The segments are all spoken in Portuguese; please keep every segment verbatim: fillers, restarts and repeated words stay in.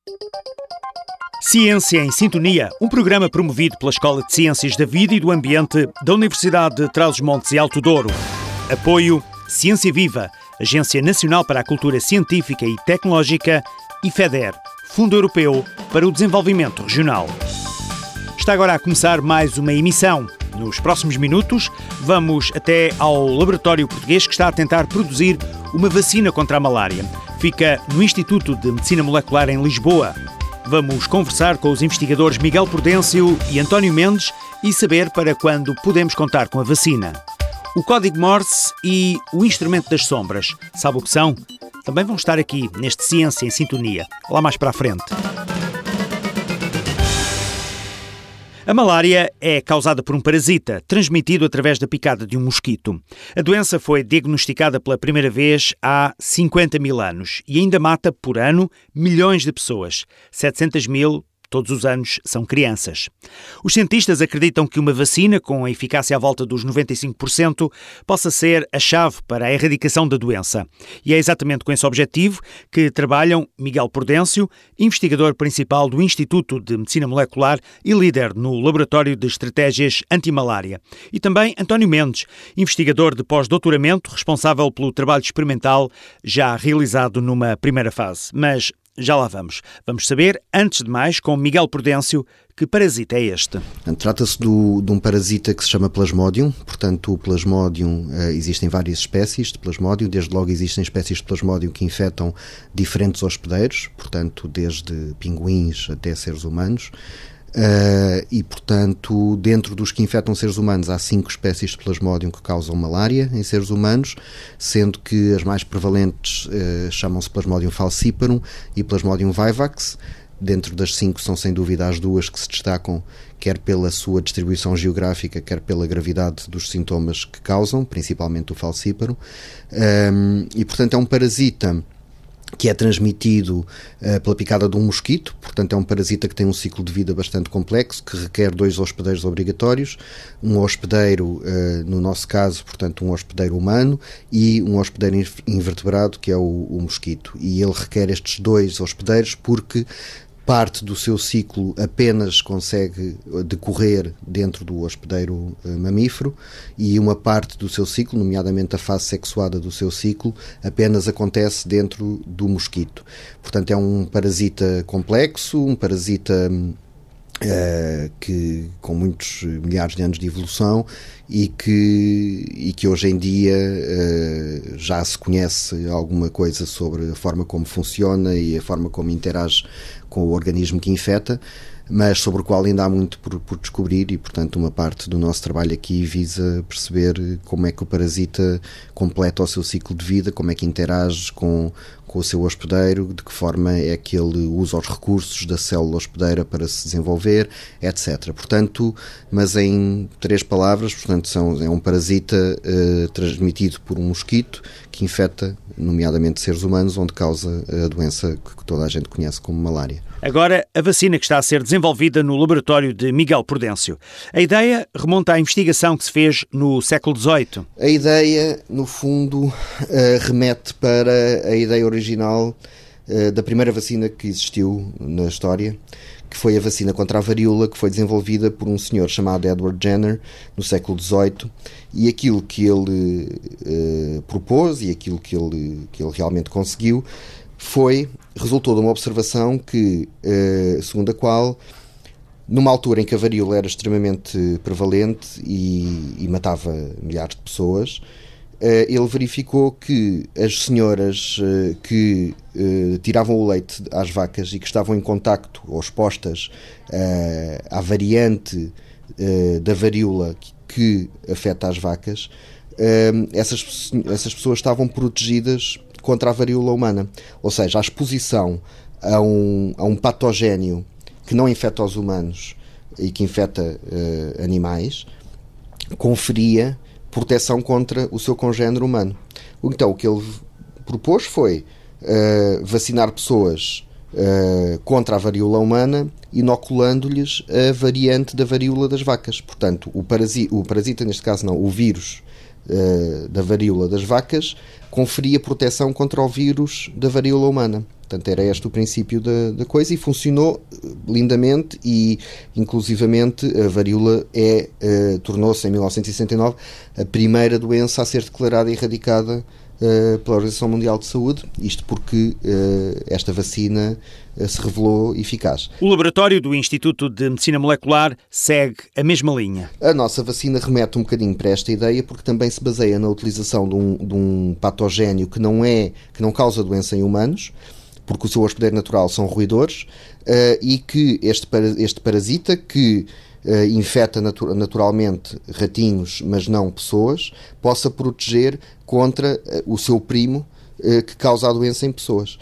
Ciência em Sintonia, um programa promovido pela Escola de Ciências da Vida e do Ambiente da Universidade de Trás-os-Montes e Alto Douro. Apoio Ciência Viva, Agência Nacional para a Cultura Científica e Tecnológica, e FEDER, Fundo Europeu para o Desenvolvimento Regional. Está agora a começar mais uma emissão. Nos próximos minutos, vamos até ao laboratório português que está a tentar produzir uma vacina contra a malária. Fica no Instituto de Medicina Molecular em Lisboa. Vamos conversar com os investigadores Miguel Prudêncio e António Mendes e saber para quando podemos contar com a vacina. O código Morse e o instrumento das sombras, sabe o que são? Também vão estar aqui neste Ciência em Sintonia, lá mais para a frente. A malária é causada por um parasita, transmitido através da picada de um mosquito. A doença foi diagnosticada pela primeira vez há cinquenta mil anos e ainda mata, por ano, milhões de pessoas. setecentos mil todos os anos são crianças. Os cientistas acreditam que uma vacina com a eficácia à volta dos noventa e cinco por cento possa ser a chave para a erradicação da doença. E é exatamente com esse objetivo que trabalham Miguel Prudêncio, investigador principal do Instituto de Medicina Molecular e líder no Laboratório de Estratégias Antimalária. E também António Mendes, investigador de pós-doutoramento, responsável pelo trabalho experimental já realizado numa primeira fase. Mas já lá vamos. Vamos saber, antes de mais, com Miguel Prudêncio, que parasita é este? Trata-se do, de um parasita que se chama Plasmodium. Portanto, o Plasmodium, uh, existem várias espécies de Plasmodium. Desde logo existem espécies de Plasmodium que infectam diferentes hospedeiros, portanto, desde pinguins até seres humanos. Uh, e, portanto, dentro dos que infectam seres humanos, há cinco espécies de Plasmodium que causam malária em seres humanos, sendo que as mais prevalentes uh, chamam-se Plasmodium falciparum e Plasmodium vivax. Dentro das cinco são, sem dúvida, as duas que se destacam, quer pela sua distribuição geográfica, quer pela gravidade dos sintomas que causam, principalmente o falciparum. Um, e, portanto, é um parasita que é transmitido uh, pela picada de um mosquito, portanto é um parasita que tem um ciclo de vida bastante complexo, que requer dois hospedeiros obrigatórios, um hospedeiro, uh, no nosso caso, portanto um hospedeiro humano, e um hospedeiro invertebrado, que é o, o mosquito. E ele requer estes dois hospedeiros porque parte do seu ciclo apenas consegue decorrer dentro do hospedeiro uh, mamífero e uma parte do seu ciclo, nomeadamente a fase sexuada do seu ciclo, apenas acontece dentro do mosquito. Portanto, é um parasita complexo, um parasita uh, que, com muitos milhares de anos de evolução e que, e que hoje em dia uh, já se conhece alguma coisa sobre a forma como funciona e a forma como interage com o organismo que infecta, mas sobre o qual ainda há muito por, por descobrir e, portanto, uma parte do nosso trabalho aqui visa perceber como é que o parasita completa o seu ciclo de vida, como é que interage com, com o seu hospedeiro, de que forma é que ele usa os recursos da célula hospedeira para se desenvolver, etcétera. Portanto, mas em três palavras, portanto, são, é um parasita uh, transmitido por um mosquito que infecta, nomeadamente seres humanos, onde causa a doença que toda a gente conhece como malária. Agora, a vacina que está a ser desenvolvida no laboratório de Miguel Prudêncio. A ideia remonta à investigação que se fez no século dezoito. A ideia, no fundo, uh, remete para a ideia original uh, da primeira vacina que existiu na história, que foi a vacina contra a varíola, que foi desenvolvida por um senhor chamado Edward Jenner no século dezoito, e aquilo que ele uh, propôs e aquilo que ele, que ele realmente conseguiu foi, resultou de uma observação que, uh, segundo a qual, numa altura em que a varíola era extremamente prevalente e, e matava milhares de pessoas, uh, ele verificou que as senhoras uh, que uh, tiravam o leite às vacas e que estavam em contacto ou expostas uh, à variante uh, da varíola que, que afeta as vacas, uh, essas, essas pessoas estavam protegidas contra a varíola humana. Ou seja, a exposição a um, a um patogénio que não infecta os humanos e que infecta uh, animais, conferia proteção contra o seu congénero humano. Então, o que ele propôs foi uh, vacinar pessoas uh, contra a varíola humana, inoculando-lhes a variante da varíola das vacas. Portanto, o, parasi- o parasita, neste caso não, o vírus uh, da varíola das vacas conferia proteção contra o vírus da varíola humana. Portanto, era este o princípio da, da coisa e funcionou lindamente e, inclusivamente, a varíola é, uh, tornou-se, em mil novecentos e sessenta e nove, a primeira doença a ser declarada erradicada uh, pela Organização Mundial de Saúde, isto porque uh, esta vacina uh, se revelou eficaz. O laboratório do Instituto de Medicina Molecular segue a mesma linha. A nossa vacina remete um bocadinho para esta ideia porque também se baseia na utilização de um, de um patogénio que não, é, que não causa doença em humanos, porque o seu hospedeiro natural são roedores, uh, e que este, este parasita, que uh, infecta natu- naturalmente ratinhos, mas não pessoas, possa proteger contra uh, o seu primo, uh, que causa a doença em pessoas.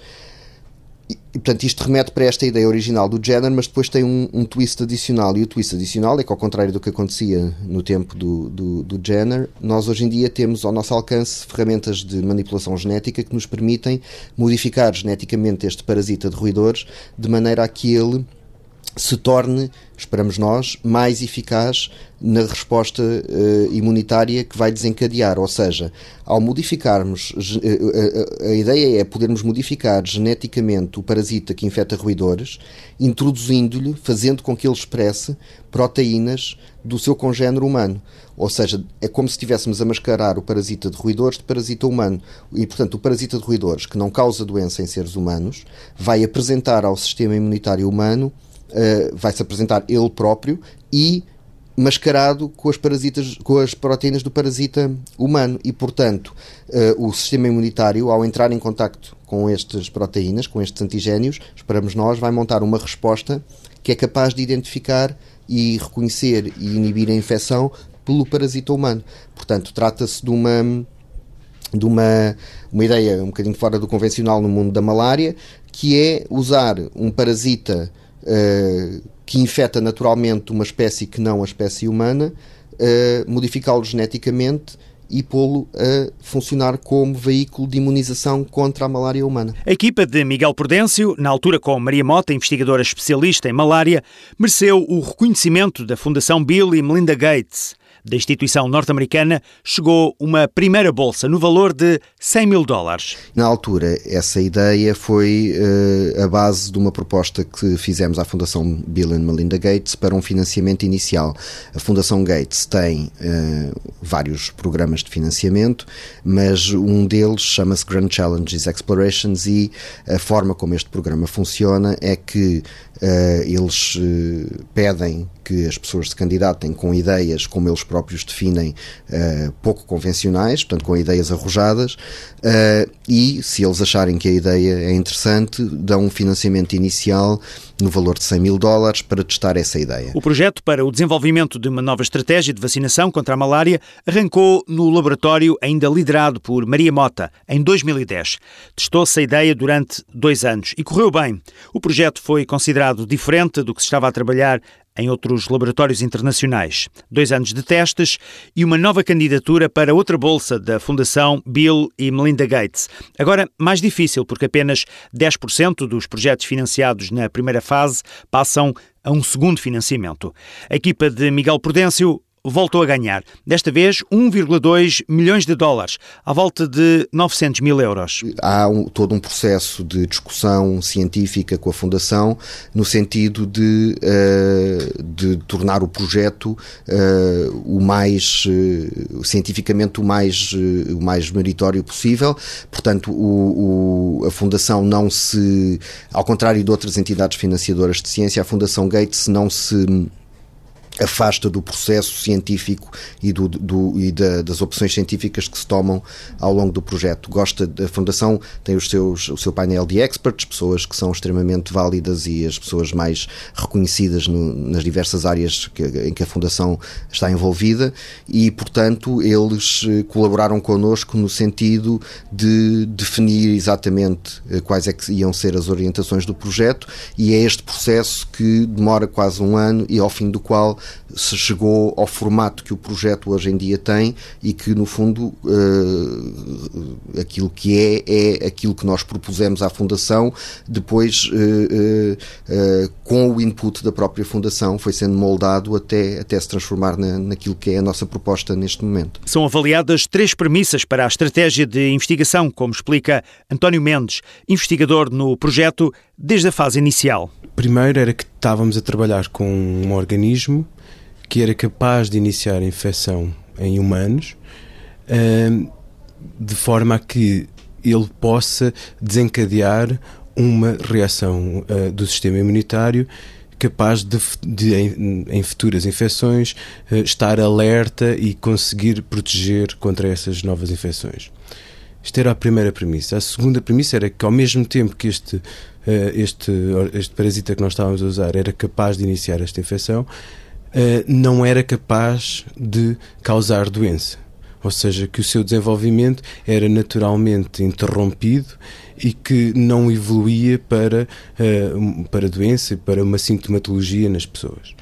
E, e, portanto, isto remete para esta ideia original do Jenner, mas depois tem um, um twist adicional. E o twist adicional é que, ao contrário do que acontecia no tempo do, do, do Jenner, nós hoje em dia temos ao nosso alcance ferramentas de manipulação genética que nos permitem modificar geneticamente este parasita de roedores de maneira a que ele se torne, esperamos nós, mais eficaz na resposta uh, imunitária que vai desencadear. Ou seja, ao modificarmos, uh, a, a ideia é podermos modificar geneticamente o parasita que infecta roedores, introduzindo-lhe, fazendo com que ele expresse proteínas do seu congénero humano. Ou seja, é como se estivéssemos a mascarar o parasita de roedores de parasita humano. E, portanto, o parasita de roedores, que não causa doença em seres humanos, vai apresentar ao sistema imunitário humano, Uh, vai-se apresentar ele próprio e mascarado com as, parasitas, com as proteínas do parasita humano e, portanto, uh, o sistema imunitário, ao entrar em contacto com estas proteínas, com estes antigénios, esperamos nós, vai montar uma resposta que é capaz de identificar e reconhecer e inibir a infecção pelo parasita humano. Portanto, trata-se de uma... de uma, uma ideia um bocadinho fora do convencional no mundo da malária, que é usar um parasita Uh, que infecta naturalmente uma espécie que não a espécie humana, uh, modificá-lo geneticamente e pô-lo a funcionar como veículo de imunização contra a malária humana. A equipa de Miguel Prudêncio, na altura com Maria Mota, investigadora especialista em malária, mereceu o reconhecimento da Fundação Bill e Melinda Gates. Da instituição norte-americana chegou uma primeira bolsa no valor de cem mil dólares. Na altura, essa ideia foi uh, a base de uma proposta que fizemos à Fundação Bill e Melinda Gates para um financiamento inicial. A Fundação Gates tem uh, vários programas de financiamento, mas um deles chama-se Grand Challenges Explorations e a forma como este programa funciona é que uh, eles uh, pedem que as pessoas se candidatem com ideias, como eles próprios definem, uh, pouco convencionais, portanto com ideias arrojadas, uh, e se eles acharem que a ideia é interessante, dão um financiamento inicial no valor de cem mil dólares para testar essa ideia. O projeto para o desenvolvimento de uma nova estratégia de vacinação contra a malária arrancou no laboratório ainda liderado por Maria Mota, em dois mil e dez. Testou-se a ideia durante dois anos e correu bem. O projeto foi considerado diferente do que se estava a trabalhar em outros laboratórios internacionais. Dois anos de testes e uma nova candidatura para outra bolsa da Fundação Bill e Melinda Gates. Agora, mais difícil, porque apenas dez por cento dos projetos financiados na primeira fase passam a um segundo financiamento. A equipa de Miguel Prudêncio voltou a ganhar. Desta vez, um vírgula dois milhões de dólares, à volta de novecentos mil euros. Há um, todo um processo de discussão científica com a Fundação, no sentido de, uh, de tornar o projeto uh, o mais, uh, cientificamente, o mais, uh, o mais meritório possível. Portanto, o, o, a Fundação não se, ao contrário de outras entidades financiadoras de ciência, a Fundação Gates não se afasta do processo científico e, do, do, e da, das opções científicas que se tomam ao longo do projeto. Gosta, a Fundação tem os seus, o seu painel de experts, pessoas que são extremamente válidas e as pessoas mais reconhecidas no, nas diversas áreas que, em que a Fundação está envolvida e, portanto, eles colaboraram connosco no sentido de definir exatamente quais é que iam ser as orientações do projeto e é este processo que demora quase um ano e ao fim do qual se chegou ao formato que o projeto hoje em dia tem e que, no fundo, uh, aquilo que é, é aquilo que nós propusemos à Fundação, depois, uh, uh, uh, com o input da própria Fundação, foi sendo moldado até, até se transformar na, naquilo que é a nossa proposta neste momento. São avaliadas três premissas para a estratégia de investigação, como explica António Mendes, investigador no projeto desde a fase inicial. Primeiro era que estávamos a trabalhar com um organismo que era capaz de iniciar a infecção em humanos, de forma a que ele possa desencadear uma reação do sistema imunitário capaz de, de em, em futuras infecções, estar alerta e conseguir proteger contra essas novas infecções. Esta era a primeira premissa. A segunda premissa era que, ao mesmo tempo que este, este, este parasita que nós estávamos a usar era capaz de iniciar esta infecção, não era capaz de causar doença. Ou seja, que o seu desenvolvimento era naturalmente interrompido e que não evoluía para, para doença e para uma sintomatologia nas pessoas.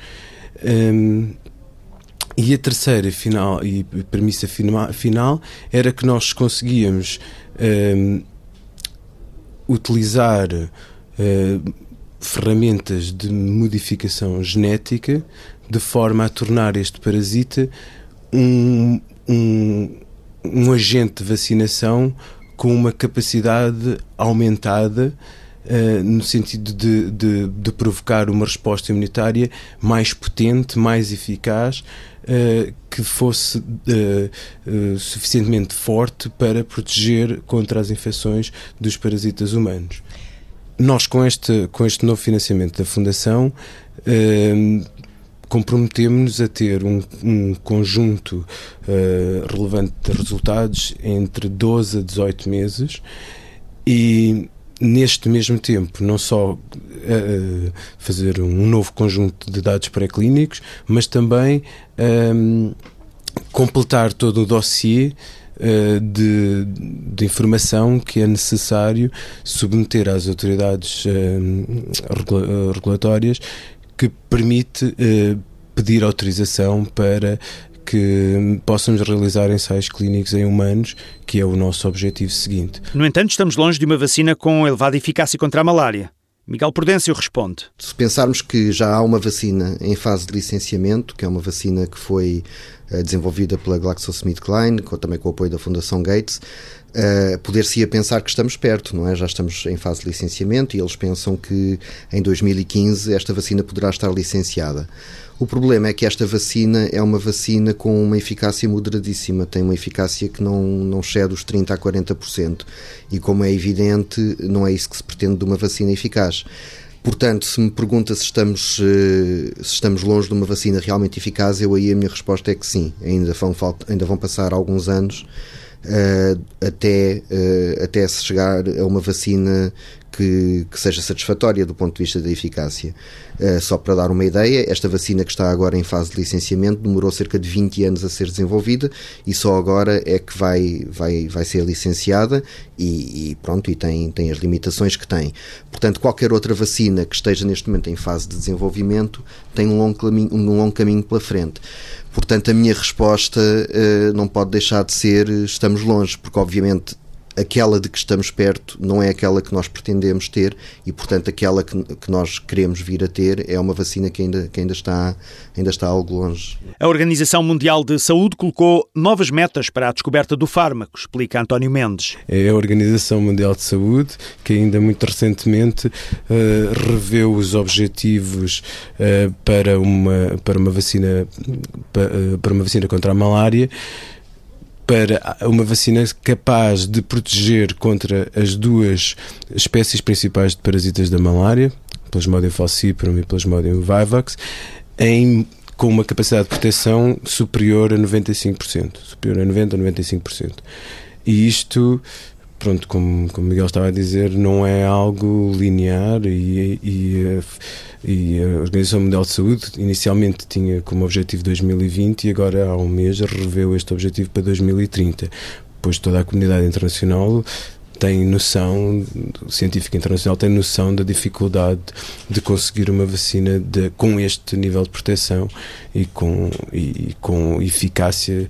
E a terceira final, e premissa final era que nós conseguíamos um, utilizar uh, ferramentas de modificação genética de forma a tornar este parasita um, um, um agente de vacinação com uma capacidade aumentada Uh, no sentido de, de, de provocar uma resposta imunitária mais potente, mais eficaz, uh, que fosse uh, uh, suficientemente forte para proteger contra as infecções dos parasitas humanos. Nós, com este, com este novo financiamento da Fundação, uh, comprometemos-nos a ter um, um conjunto uh, relevante de resultados entre doze a dezoito meses e, neste mesmo tempo, não só uh, fazer um novo conjunto de dados pré-clínicos, mas também um, completar todo o dossiê uh, de, de informação que é necessário submeter às autoridades uh, regula- regulatórias, que permite uh, pedir autorização para que possamos realizar ensaios clínicos em humanos, que é o nosso objetivo seguinte. No entanto, estamos longe de uma vacina com elevada eficácia contra a malária. Miguel Prudêncio responde. Se pensarmos que já há uma vacina em fase de licenciamento, que é uma vacina que foi uh, desenvolvida pela GlaxoSmithKline, com, também com o apoio da Fundação Gates, uh, poder-se-ia pensar que estamos perto, não é? Já estamos em fase de licenciamento e eles pensam que em dois mil e quinze esta vacina poderá estar licenciada. O problema é que esta vacina é uma vacina com uma eficácia moderadíssima, tem uma eficácia que não, não excede os trinta a quarenta por cento e, como é evidente, não é isso que se pretende de uma vacina eficaz. Portanto, se me pergunta se estamos, se estamos longe de uma vacina realmente eficaz, eu aí a minha resposta é que sim, ainda vão, ainda vão passar alguns anos uh, até, uh, até se chegar a uma vacina Que, que seja satisfatória do ponto de vista da eficácia. Uh, só para dar uma ideia, esta vacina que está agora em fase de licenciamento demorou cerca de vinte anos a ser desenvolvida e só agora é que vai, vai, vai ser licenciada e, e pronto, e tem, tem as limitações que tem. Portanto, qualquer outra vacina que esteja neste momento em fase de desenvolvimento tem um longo caminho, um longo caminho pela frente. Portanto, a minha resposta uh, não pode deixar de ser estamos longe, porque obviamente aquela de que estamos perto não é aquela que nós pretendemos ter e, portanto, aquela que, que nós queremos vir a ter é uma vacina que ainda, que ainda, está, ainda está algo longe. A Organização Mundial de Saúde colocou novas metas para a descoberta do fármaco, explica António Mendes. É a Organização Mundial de Saúde que ainda muito recentemente uh, reveu os objetivos uh, para, uma, para, uma vacina, para, uh, para uma vacina contra a malária, para uma vacina capaz de proteger contra as duas espécies principais de parasitas da malária, Plasmodium falciparum e Plasmodium vivax, em, com uma capacidade de proteção superior a noventa e cinco por cento, superior a noventa a noventa e cinco por cento. E isto, pronto, como, como Miguel estava a dizer, não é algo linear e, e, e a Organização Mundial de Saúde inicialmente tinha como objetivo dois mil e vinte e agora há um mês reveu este objetivo para dois mil e trinta. Pois toda a comunidade internacional tem noção, o científico internacional tem noção da dificuldade de conseguir uma vacina de, com este nível de proteção e com, e, com eficácia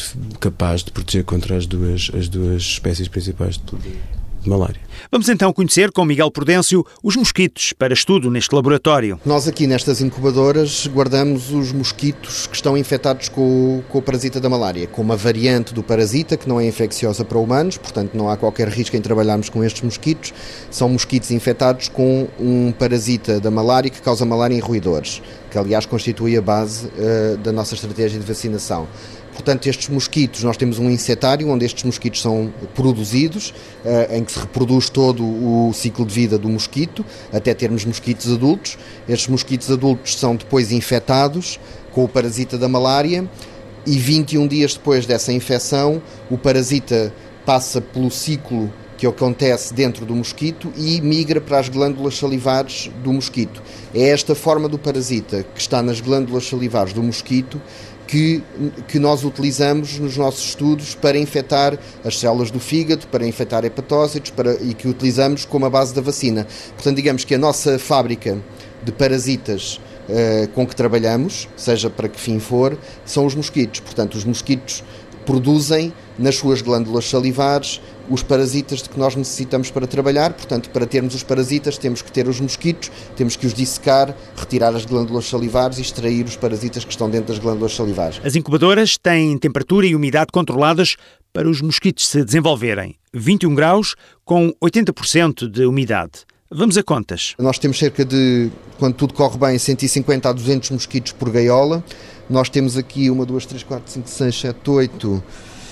capaz de proteger contra as duas, as duas espécies principais de, de malária. Vamos então conhecer com Miguel Prudêncio os mosquitos para estudo neste laboratório. Nós aqui nestas incubadoras guardamos os mosquitos que estão infectados com o, com o parasita da malária, com uma variante do parasita que não é infecciosa para humanos, portanto não há qualquer risco em trabalharmos com estes mosquitos. São mosquitos infectados com um parasita da malária que causa malária em roedores, que aliás constitui a base uh, da nossa estratégia de vacinação. Portanto, estes mosquitos, nós temos um insetário onde estes mosquitos são produzidos, uh, em que se reproduz todo o ciclo de vida do mosquito, até termos mosquitos adultos. Estes mosquitos adultos são depois infectados com o parasita da malária e vinte e um dias depois dessa infecção, o parasita passa pelo ciclo que acontece dentro do mosquito e migra para as glândulas salivares do mosquito. É esta forma do parasita que está nas glândulas salivares do mosquito Que, que nós utilizamos nos nossos estudos para infectar as células do fígado, para infectar hepatócitos para, e que utilizamos como a base da vacina. Portanto, digamos que a nossa fábrica de parasitas uh, com que trabalhamos, seja para que fim for, são os mosquitos. Portanto, os mosquitos produzem nas suas glândulas salivares os parasitas de que nós necessitamos para trabalhar. Portanto, para termos os parasitas temos que ter os mosquitos, temos que os dissecar, retirar as glândulas salivares e extrair os parasitas que estão dentro das glândulas salivares. As incubadoras têm temperatura e umidade controladas para os mosquitos se desenvolverem. vinte e um graus com oitenta por cento de umidade. Vamos a contas. Nós temos cerca de, quando tudo corre bem, cento e cinquenta a duzentos mosquitos por gaiola. Nós temos aqui uma, duas, três, quatro, cinco, seis, sete, oito...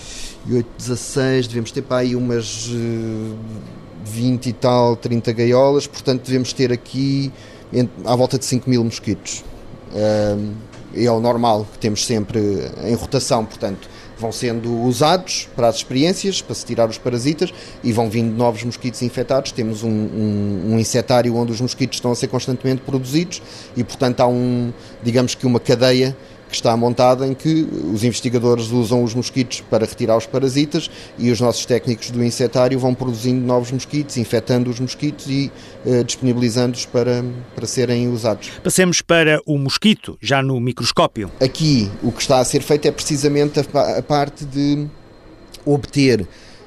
e oito, dezasseis, devemos ter para aí umas uh, vinte e tal, trinta gaiolas, portanto devemos ter aqui entre, à volta de cinco mil mosquitos. Uh, é o normal que temos sempre em rotação, portanto vão sendo usados para as experiências, para se tirar os parasitas e vão vindo novos mosquitos infectados. Temos um, um, um insetário onde os mosquitos estão a ser constantemente produzidos e portanto há um, digamos que uma cadeia que está montada em que os investigadores usam os mosquitos para retirar os parasitas e os nossos técnicos do insetário vão produzindo novos mosquitos, infectando os mosquitos e uh, disponibilizando-os para, para serem usados. Passemos para o mosquito, já no microscópio. Aqui o que está a ser feito é precisamente a, a parte de obter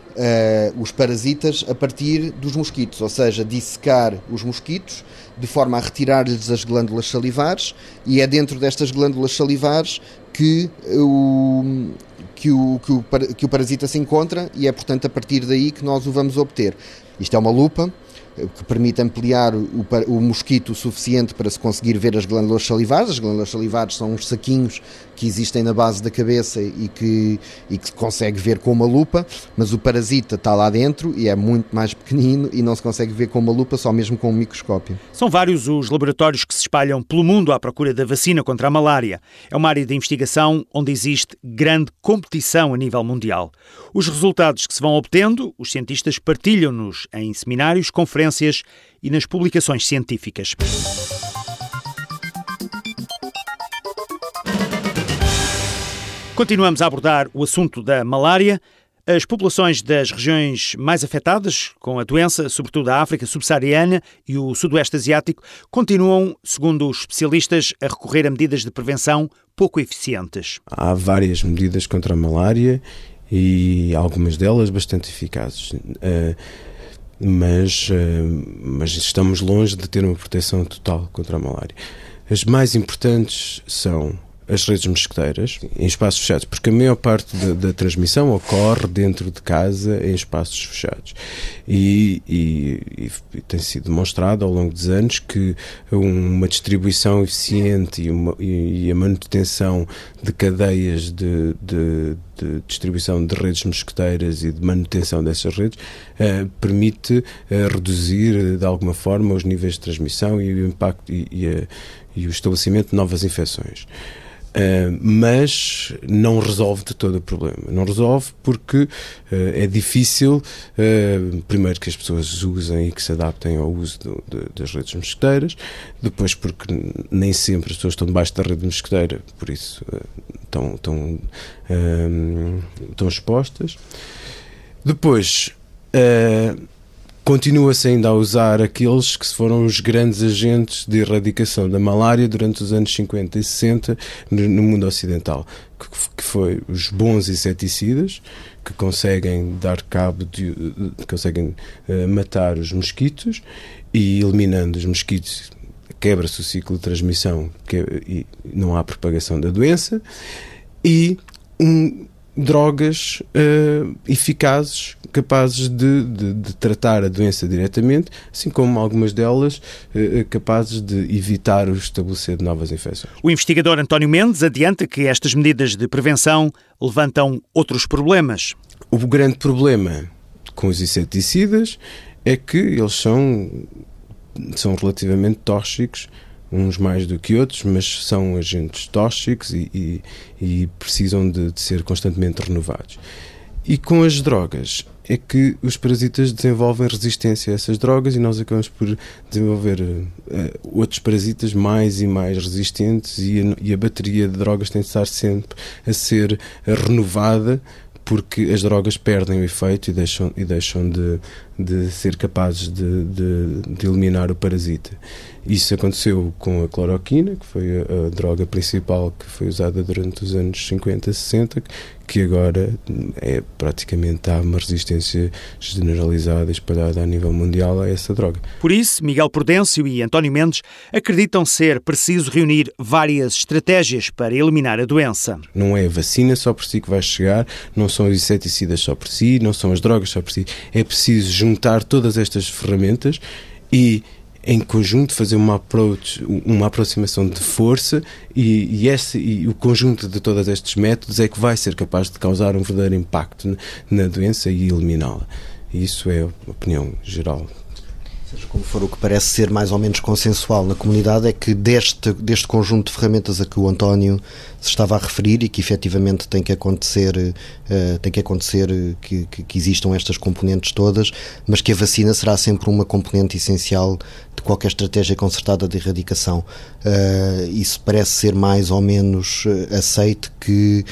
Uh, os parasitas a partir dos mosquitos, ou seja, dissecar os mosquitos de forma a retirar-lhes as glândulas salivares e é dentro destas glândulas salivares que o, que, o, que, o, que o parasita se encontra e é, portanto, a partir daí que nós o vamos obter. Isto é uma lupa que permite ampliar o, o mosquito o suficiente para se conseguir ver as glândulas salivares. As glândulas salivares são uns saquinhos que existem na base da cabeça e que, e que se consegue ver com uma lupa, mas o parasita está lá dentro e é muito mais pequenino e não se consegue ver com uma lupa, só mesmo com um microscópio. São vários os laboratórios que se espalham pelo mundo à procura da vacina contra a malária. É uma área de investigação onde existe grande competição a nível mundial. Os resultados que se vão obtendo, os cientistas partilham-nos em seminários, conferências e nas publicações científicas. Continuamos a abordar o assunto da malária. As populações das regiões mais afetadas com a doença, sobretudo a África subsaariana e o Sudoeste Asiático, continuam, segundo os especialistas, a recorrer a medidas de prevenção pouco eficientes. Há várias medidas contra a malária e algumas delas bastante eficazes. Uh, mas, uh, mas estamos longe de ter uma proteção total contra a malária. As mais importantes são as redes mosquiteiras em espaços fechados, porque a maior parte da, da transmissão ocorre dentro de casa em espaços fechados. E, e, e tem sido demonstrado ao longo dos anos que uma distribuição eficiente e, uma, e, e a manutenção de cadeias de, de, de distribuição de redes mosquiteiras e de manutenção dessas redes uh, permite uh, reduzir de alguma forma os níveis de transmissão e o impacto e, e, a, e o estabelecimento de novas infecções. Uh, mas não resolve de todo o problema. Não resolve porque uh, é difícil, uh, primeiro, que as pessoas usem e que se adaptem ao uso do, de, das redes mosquiteiras, depois porque nem sempre as pessoas estão debaixo da rede mosquiteira, por isso uh, estão, estão, uh, estão expostas. Depois, uh, continua-se ainda a usar aqueles que foram os grandes agentes de erradicação da malária durante os anos cinquenta e sessenta no, no mundo ocidental, que, que foi os bons inseticidas, que conseguem dar cabo de, de conseguem uh, matar os mosquitos, e eliminando os mosquitos quebra-se o ciclo de transmissão, que, e não há propagação da doença, e um, drogas uh, eficazes, capazes de, de, de tratar a doença diretamente, assim como algumas delas uh, capazes de evitar o estabelecer de novas infecções. O investigador António Mendes adianta que estas medidas de prevenção levantam outros problemas. O grande problema com os inseticidas é que eles são, são relativamente tóxicos, uns mais do que outros, mas são agentes tóxicos e, e, e precisam de, de ser constantemente renovados. E com as drogas é que os parasitas desenvolvem resistência a essas drogas, e nós acabamos por desenvolver uh, outros parasitas mais e mais resistentes, e a, e a bateria de drogas tem de estar sempre a ser renovada, porque as drogas perdem o efeito e deixam, e deixam de, de ser capazes de, de, de eliminar o parasita. Isso aconteceu com a cloroquina, que foi a, a droga principal que foi usada durante os anos cinquenta, sessenta, que agora é praticamente há uma resistência generalizada e espalhada a nível mundial a essa droga. Por isso, Miguel Prudêncio e António Mendes acreditam ser preciso reunir várias estratégias para eliminar a doença. Não é a vacina só por si que vai chegar, não são os inseticidas só por si, não são as drogas só por si. É preciso juntar todas estas ferramentas e, em conjunto, fazer uma, approach, uma aproximação de força, e, e, esse, e o conjunto de todos estes métodos é que vai ser capaz de causar um verdadeiro impacto na, na doença e eliminá-la. E isso é a opinião geral. Seja como for, o que parece ser mais ou menos consensual na comunidade é que deste, deste conjunto de ferramentas a que o António se estava a referir, e que efetivamente tem que acontecer, uh, tem que acontecer uh, que, que, que existam estas componentes todas, mas que a vacina será sempre uma componente essencial de qualquer estratégia concertada de erradicação. Uh, isso parece ser mais ou menos uh, aceite, que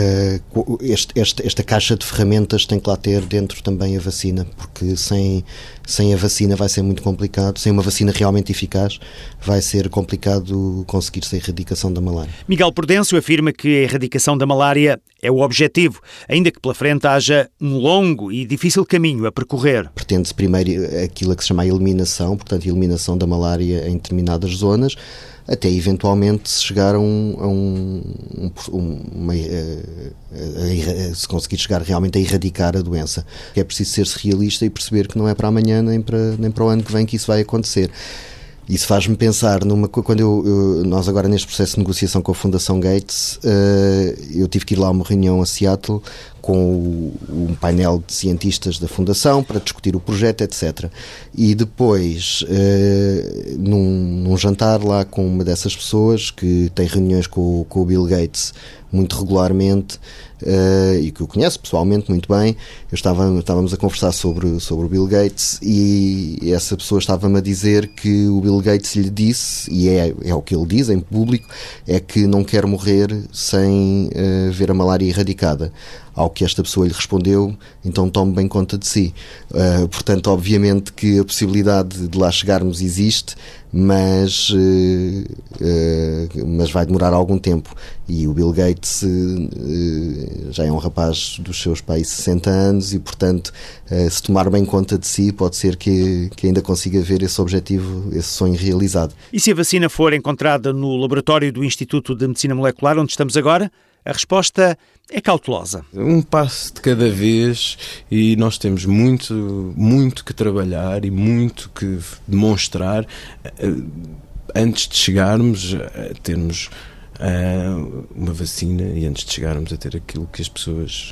uh, este, este, esta caixa de ferramentas tem que lá ter dentro também a vacina, porque sem, sem a vacina vai ser muito complicado, sem uma vacina realmente eficaz vai ser complicado conseguir-se a erradicação da malária. Miguel Prudêncio afirma que a erradicação da malária é o objetivo, ainda que pela frente haja um longo e difícil caminho a percorrer. Pretende-se primeiro aquilo que se chama a eliminação, portanto, a eliminação da malária em determinadas zonas, até eventualmente se chegar a um, a um, um uma, a, a, a, se conseguir chegar realmente a erradicar a doença. É preciso ser-se realista e perceber que não é para amanhã nem para, nem para o ano que vem que isso vai acontecer. Isso faz-me pensar numa quando eu, eu, nós agora neste processo de negociação com a Fundação Gates, uh, eu tive que ir lá a uma reunião a Seattle com o, um painel de cientistas da Fundação para discutir o projeto, etcétera. E depois, uh, num, num jantar lá com uma dessas pessoas que tem reuniões com, com o Bill Gates muito regularmente, Uh, e que eu conheço pessoalmente muito bem, eu estava, estávamos a conversar sobre, sobre o Bill Gates, e essa pessoa estava-me a dizer que o Bill Gates lhe disse, e é, é o que ele diz em público, é que não quer morrer sem uh, ver a malária erradicada. Ao que esta pessoa lhe respondeu: então tome bem conta de si. Uh, portanto, obviamente que a possibilidade de lá chegarmos existe, mas, uh, uh, mas vai demorar algum tempo. E o Bill Gates uh, já é um rapaz dos seus pais sessenta anos e, portanto, uh, se tomar bem conta de si, pode ser que, que ainda consiga ver esse objetivo, esse sonho realizado. E se a vacina for encontrada no laboratório do Instituto de Medicina Molecular, onde estamos agora? A resposta é cautelosa. Um passo de cada vez, e nós temos muito, muito que trabalhar e muito que demonstrar antes de chegarmos a termos uma vacina e antes de chegarmos a ter aquilo que as pessoas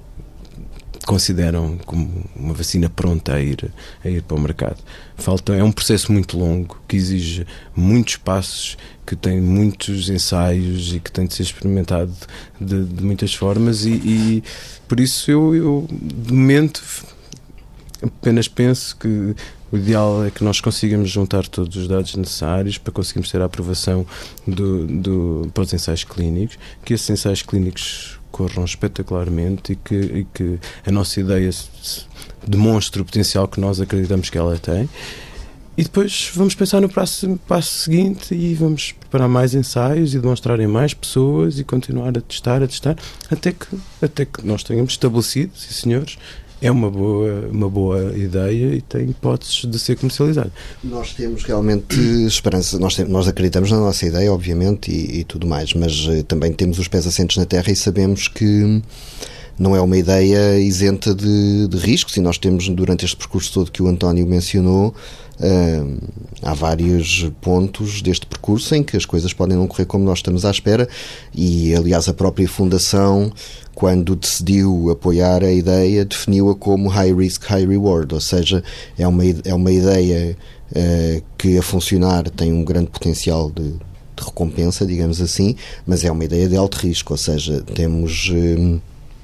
consideram como uma vacina pronta a ir, a ir para o mercado. Falta, é um processo muito longo, que exige muitos passos, que tem muitos ensaios e que tem de ser experimentado de, de muitas formas, e, e por isso eu, eu de momento apenas penso que o ideal é que nós consigamos juntar todos os dados necessários para conseguirmos ter a aprovação do, do, para os ensaios clínicos, que esses ensaios clínicos corram espetacularmente e que, e que a nossa ideia demonstre o potencial que nós acreditamos que ela tem. E depois vamos pensar no passo, passo seguinte e vamos preparar mais ensaios e demonstrar em mais pessoas e continuar a testar, a testar, até que, até que nós tenhamos estabelecido, sim senhores, é uma boa, uma boa ideia e tem hipóteses de ser comercializada. Nós temos realmente esperança, nós, tem, nós acreditamos na nossa ideia, obviamente, e, e tudo mais, mas uh, também temos os pés assentes na terra e sabemos que não é uma ideia isenta de, de riscos, e nós temos, durante este percurso todo que o António mencionou, Uh, há vários pontos deste percurso em que as coisas podem não correr como nós estamos à espera, e aliás a própria Fundação, quando decidiu apoiar a ideia, definiu-a como high risk, high reward, ou seja, é uma, é uma ideia uh, que a funcionar tem um grande potencial de, de recompensa, digamos assim, mas é uma ideia de alto risco, ou seja, temos uh,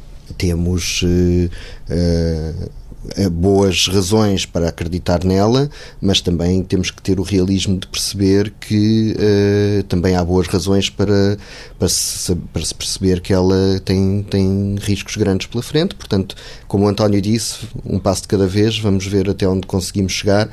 temos uh, uh, boas razões para acreditar nela, mas também temos que ter o realismo de perceber que uh, também há boas razões para, para, se, para se perceber que ela tem, tem riscos grandes pela frente. Portanto, como o António disse, um passo de cada vez, vamos ver até onde conseguimos chegar,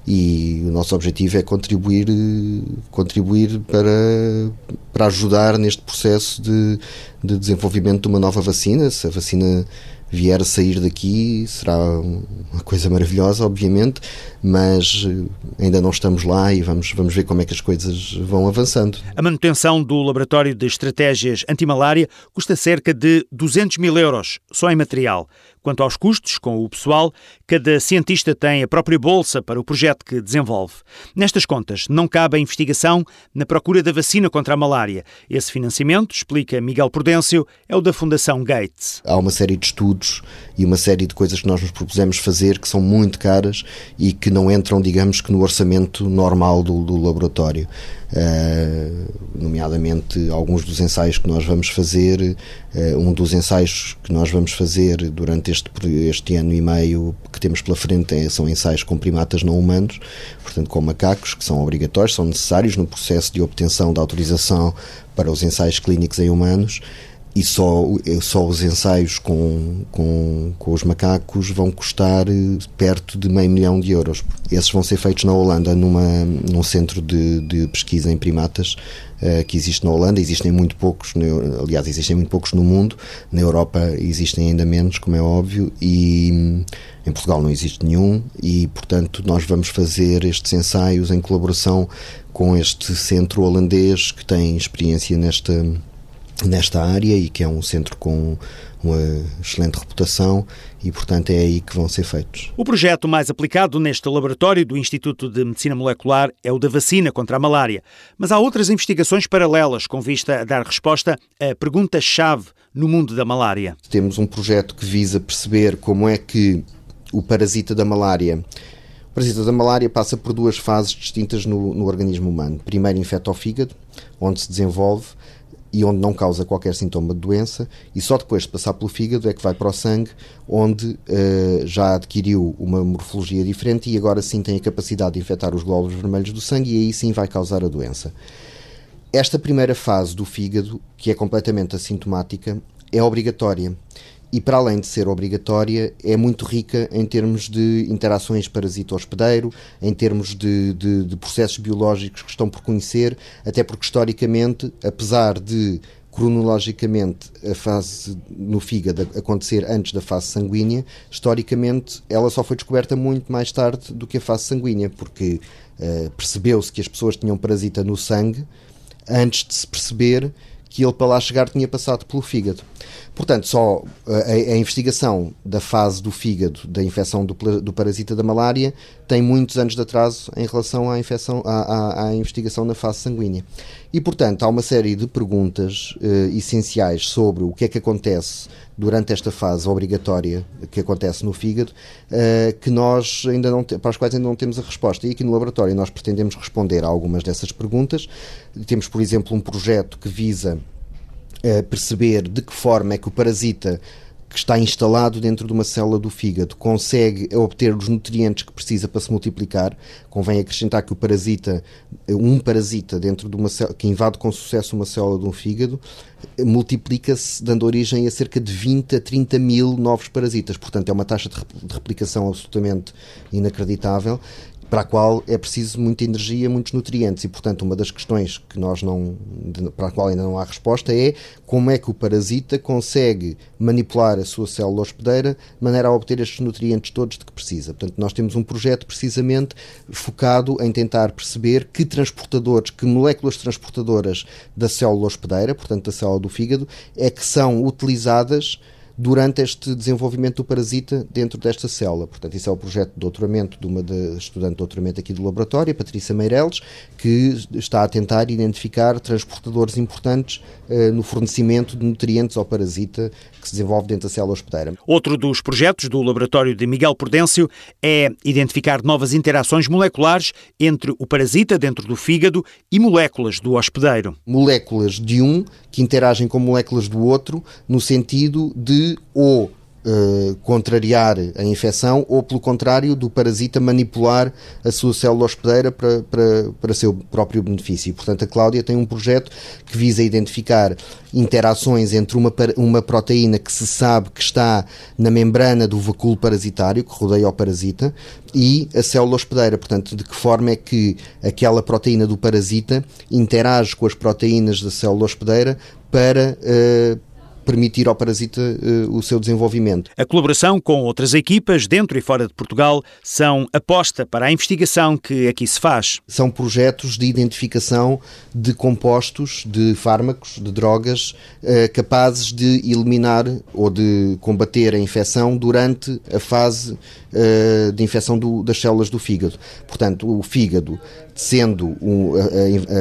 e o nosso objetivo é contribuir, contribuir para, para ajudar neste processo de, de desenvolvimento de uma nova vacina. Se a vacina vier a sair daqui, será uma coisa maravilhosa, obviamente, mas ainda não estamos lá e vamos, vamos ver como é que as coisas vão avançando. A manutenção do Laboratório de Estratégias Antimalária custa cerca de duzentos mil euros, só em material. Quanto aos custos, com o pessoal, cada cientista tem a própria bolsa para o projeto que desenvolve. Nestas contas, não cabe a investigação na procura da vacina contra a malária. Esse financiamento, explica Miguel Prudêncio, é o da Fundação Gates. Há uma série de estudos e uma série de coisas que nós nos propusemos fazer que são muito caras e que não entram, digamos, que no orçamento normal do, do laboratório. Uh, nomeadamente alguns dos ensaios que nós vamos fazer, uh, um dos ensaios que nós vamos fazer durante este, este ano e meio que temos pela frente é, são ensaios com primatas não humanos, portanto com macacos, que são obrigatórios, são necessários no processo de obtenção da autorização para os ensaios clínicos em humanos. E só, só os ensaios com, com, com os macacos vão custar perto de meio milhão de euros. Esses vão ser feitos na Holanda, numa, num centro de, de pesquisa em primatas uh, que existe na Holanda. Existem muito poucos, no, aliás, existem muito poucos no mundo. Na Europa existem ainda menos, como é óbvio, e em Portugal não existe nenhum. E, portanto, nós vamos fazer estes ensaios em colaboração com este centro holandês que tem experiência nesta nesta área e que é um centro com uma excelente reputação e, portanto, é aí que vão ser feitos. O projeto mais aplicado neste laboratório do Instituto de Medicina Molecular é o da vacina contra a malária. Mas há outras investigações paralelas com vista a dar resposta a perguntas-chave no mundo da malária. Temos um projeto que visa perceber como é que o parasita da malária O parasita da malária passa por duas fases distintas no, no organismo humano. Primeiro infecta o fígado, onde se desenvolve e onde não causa qualquer sintoma de doença, e só depois de passar pelo fígado é que vai para o sangue, onde uh, já adquiriu uma morfologia diferente e agora sim tem a capacidade de infectar os glóbulos vermelhos do sangue e aí sim vai causar a doença. Esta primeira fase do fígado, que é completamente assintomática, é obrigatória. E, para além de ser obrigatória, é muito rica em termos de interações parasito-hospedeiro, em termos de, de, de processos biológicos que estão por conhecer, até porque, historicamente, apesar de, cronologicamente, a fase no fígado acontecer antes da fase sanguínea, historicamente, ela só foi descoberta muito mais tarde do que a fase sanguínea, porque uh, percebeu-se que as pessoas tinham parasita no sangue antes de se perceber que ele, para lá chegar, tinha passado pelo fígado. Portanto, só a, a investigação da fase do fígado da infecção do, do parasita da malária tem muitos anos de atraso em relação à, infecção, à, à, à investigação na fase sanguínea. E, portanto, há uma série de perguntas uh, essenciais sobre o que é que acontece durante esta fase obrigatória que acontece no fígado, uh, que nós ainda não te, para as quais ainda não temos a resposta. E aqui no laboratório nós pretendemos responder a algumas dessas perguntas. Temos, por exemplo, um projeto que visa uh, perceber de que forma é que o parasita que está instalado dentro de uma célula do fígado consegue obter os nutrientes que precisa para se multiplicar. Convém acrescentar que o parasita, um parasita dentro de uma célula, que invade com sucesso uma célula de um fígado, multiplica-se dando origem a cerca de vinte a trinta mil novos parasitas. Portanto, é uma taxa de replicação absolutamente inacreditável, para a qual é preciso muita energia, muitos nutrientes, e portanto uma das questões que nós não, para a qual ainda não há resposta é como é que o parasita consegue manipular a sua célula hospedeira de maneira a obter estes nutrientes todos de que precisa. Portanto, nós temos um projeto precisamente focado em tentar perceber que transportadores, que moléculas transportadoras da célula hospedeira, portanto da célula do fígado, é que são utilizadas durante este desenvolvimento do parasita dentro desta célula. Portanto, isso é o projeto de doutoramento de uma de, estudante de doutoramento aqui do laboratório, a Patrícia Meireles, que está a tentar identificar transportadores importantes uh, no fornecimento de nutrientes ao parasita que se desenvolve dentro da célula hospedeira. Outro dos projetos do laboratório de Miguel Prudêncio é identificar novas interações moleculares entre o parasita dentro do fígado e moléculas do hospedeiro. Moléculas de um que interagem com moléculas do outro no sentido de ou uh, contrariar a infecção ou, pelo contrário, do parasita manipular a sua célula hospedeira para, para, para seu próprio benefício. Portanto, a Cláudia tem um projeto que visa identificar interações entre uma, uma proteína que se sabe que está na membrana do vacúolo parasitário, que rodeia o parasita, e a célula hospedeira. Portanto, de que forma é que aquela proteína do parasita interage com as proteínas da célula hospedeira para uh, permitir ao parasita uh, o seu desenvolvimento. A colaboração com outras equipas, dentro e fora de Portugal, são aposta para a investigação que aqui se faz. São projetos de identificação de compostos, de fármacos, de drogas, uh, capazes de eliminar ou de combater a infecção durante a fase uh, de infecção do, das células do fígado. Portanto, o fígado, sendo um, a,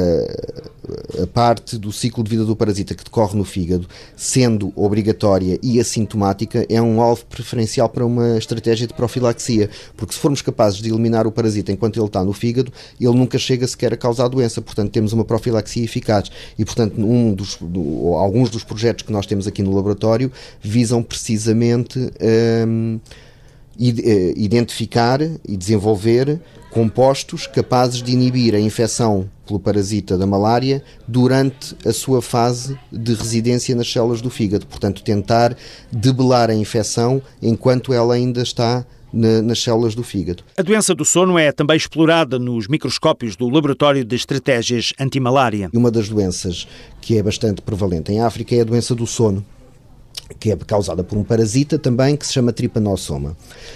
a, a parte do ciclo de vida do parasita que decorre no fígado, sendo obrigatória e assintomática, é um alvo preferencial para uma estratégia de profilaxia, porque se formos capazes de eliminar o parasita enquanto ele está no fígado, ele nunca chega sequer a causar doença. Portanto, temos uma profilaxia eficaz. E, portanto, um dos, do, alguns dos projetos que nós temos aqui no laboratório visam precisamente hum, identificar e desenvolver compostos capazes de inibir a infecção pelo parasita da malária durante a sua fase de residência nas células do fígado. Portanto, tentar debelar a infecção enquanto ela ainda está na, nas células do fígado. A doença do sono é também explorada nos microscópios do Laboratório de Estratégias Antimalária. Uma das doenças que é bastante prevalente em África é a doença do sono, que é causada por um parasita também que se chama tripanossoma.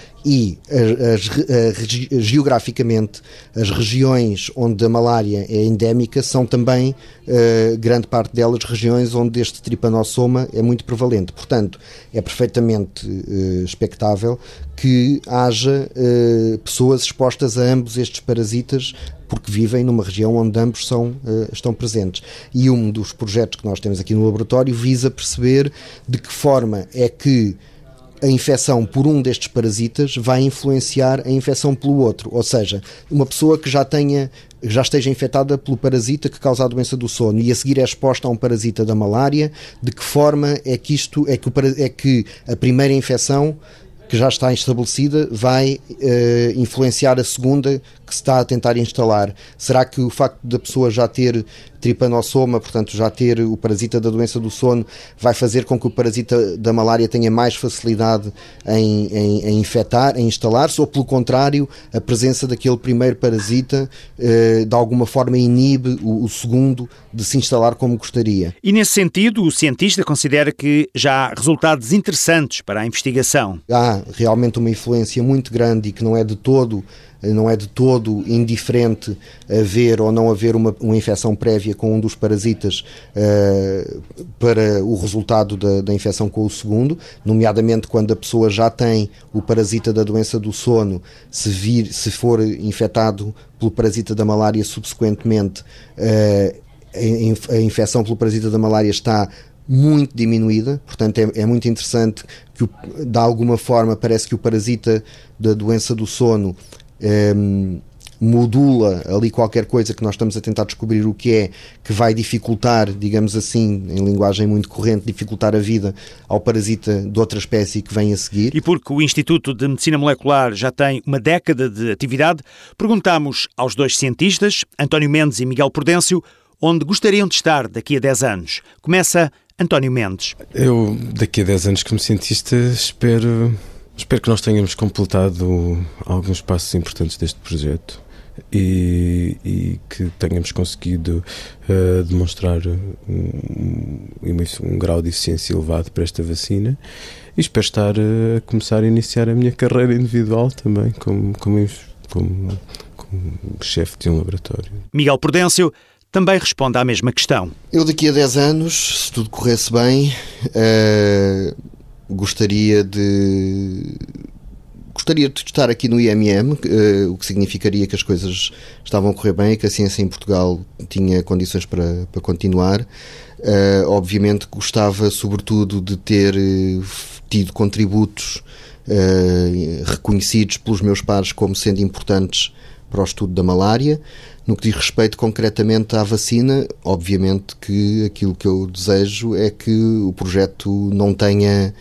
E as, as, as, geograficamente as regiões onde a malária é endémica são também, uh, grande parte delas, regiões onde este tripanossoma é muito prevalente. Portanto, é perfeitamente uh, expectável que haja uh, pessoas expostas a ambos estes parasitas, porque vivem numa região onde ambos são, uh, estão presentes. E um dos projetos que nós temos aqui no laboratório visa perceber de que forma é que a infecção por um destes parasitas vai influenciar a infecção pelo outro. Ou seja, uma pessoa que já tenha, já esteja infectada pelo parasita que causa a doença do sono e a seguir é exposta a um parasita da malária, de que forma é que isto é que, o, é que a primeira infecção que já está estabelecida vai uh, influenciar a segunda que se está a tentar instalar? Será que o facto da pessoa já ter tripanossoma, portanto já ter o parasita da doença do sono, vai fazer com que o parasita da malária tenha mais facilidade em, em, em infectar, em instalar-se, ou pelo contrário, a presença daquele primeiro parasita uh, de alguma forma inibe o, o segundo de se instalar como gostaria? E nesse sentido, o cientista considera que já há resultados interessantes para a investigação. Há realmente uma influência muito grande e que não é de todo não é de todo indiferente haver ou não haver uma, uma infecção prévia com um dos parasitas uh, para o resultado da, da infecção com o segundo, nomeadamente quando a pessoa já tem o parasita da doença do sono, se, vir, se for infectado pelo parasita da malária subsequentemente, uh, a, a infecção pelo parasita da malária está muito diminuída. Portanto é, é muito interessante que, de alguma forma, parece que o parasita da doença do sono Um, modula ali qualquer coisa que nós estamos a tentar descobrir o que é, que vai dificultar, digamos assim, em linguagem muito corrente, dificultar a vida ao parasita de outra espécie que vem a seguir. E porque o Instituto de Medicina Molecular já tem uma década de atividade, perguntámos aos dois cientistas, António Mendes e Miguel Prudêncio, onde gostariam de estar daqui a dez anos. Começa António Mendes. Eu, daqui a dez anos como cientista, espero, espero que nós tenhamos completado alguns passos importantes deste projeto. E, e que tenhamos conseguido uh, demonstrar um, um, um grau de eficiência elevado para esta vacina, e espero estar a começar a iniciar a minha carreira individual também como, como, como, como chefe de um laboratório. Miguel Prudêncio também responde à mesma questão. Eu daqui a dez anos, se tudo corresse bem, uh, gostaria de... Gostaria de estar aqui no I M M, uh, o que significaria que as coisas estavam a correr bem e que a ciência em Portugal tinha condições para, para continuar. Uh, obviamente gostava, sobretudo, de ter uh, tido contributos uh, reconhecidos pelos meus pares como sendo importantes para o estudo da malária. No que diz respeito concretamente à vacina, obviamente que aquilo que eu desejo é que o projeto não tenha...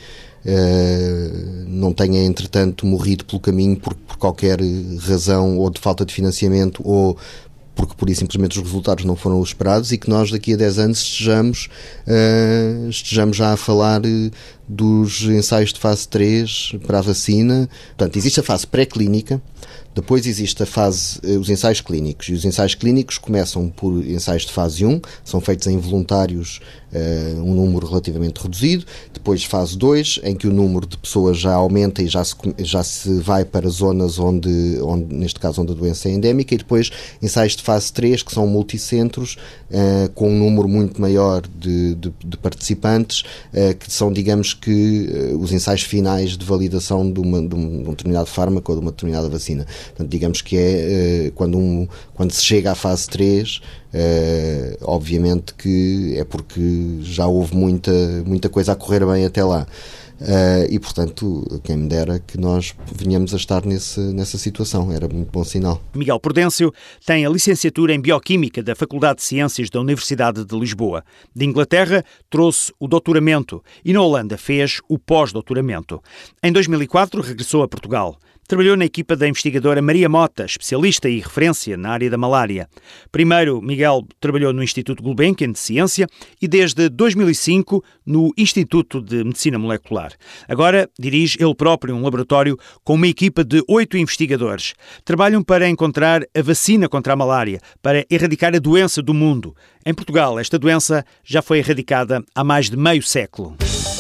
Uh, não tenha entretanto morrido pelo caminho por, por qualquer razão, ou de falta de financiamento, ou porque por isso simplesmente os resultados não foram os esperados, e que nós daqui a dez anos estejamos, uh, estejamos já a falar uh, dos ensaios de fase três para a vacina. Portanto, existe a fase pré-clínica, depois existe a fase, uh, os ensaios clínicos, e os ensaios clínicos começam por ensaios de fase um, são feitos em voluntários, uh, um número relativamente reduzido, depois fase dois, em que o número de pessoas já aumenta e já se, já se vai para zonas onde, onde, neste caso, onde a doença é endémica, e depois ensaios de fase três, que são multicentros, uh, com um número muito maior de, de, de participantes, uh, que são, digamos que, uh, os ensaios finais de validação de, uma, de um determinado fármaco ou de uma determinada vacina. Portanto, digamos que é uh, quando, um, quando se chega à fase três, uh, obviamente que é porque já houve muita, muita coisa a correr bem até lá. Uh, e, portanto, quem me dera que nós venhamos a estar nesse, nessa situação. Era muito bom sinal. Miguel Prudêncio tem a licenciatura em Bioquímica da Faculdade de Ciências da Universidade de Lisboa. De Inglaterra, trouxe o doutoramento e na Holanda fez o pós-doutoramento. Em dois mil e quatro, regressou a Portugal. Trabalhou na equipa da investigadora Maria Mota, especialista e referência na área da malária. Primeiro, Miguel trabalhou no Instituto Gulbenkian de Ciência e desde dois mil e cinco no Instituto de Medicina Molecular. Agora dirige ele próprio um laboratório com uma equipa de oito investigadores. Trabalham para encontrar a vacina contra a malária, para erradicar a doença do mundo. Em Portugal, esta doença já foi erradicada há mais de meio século.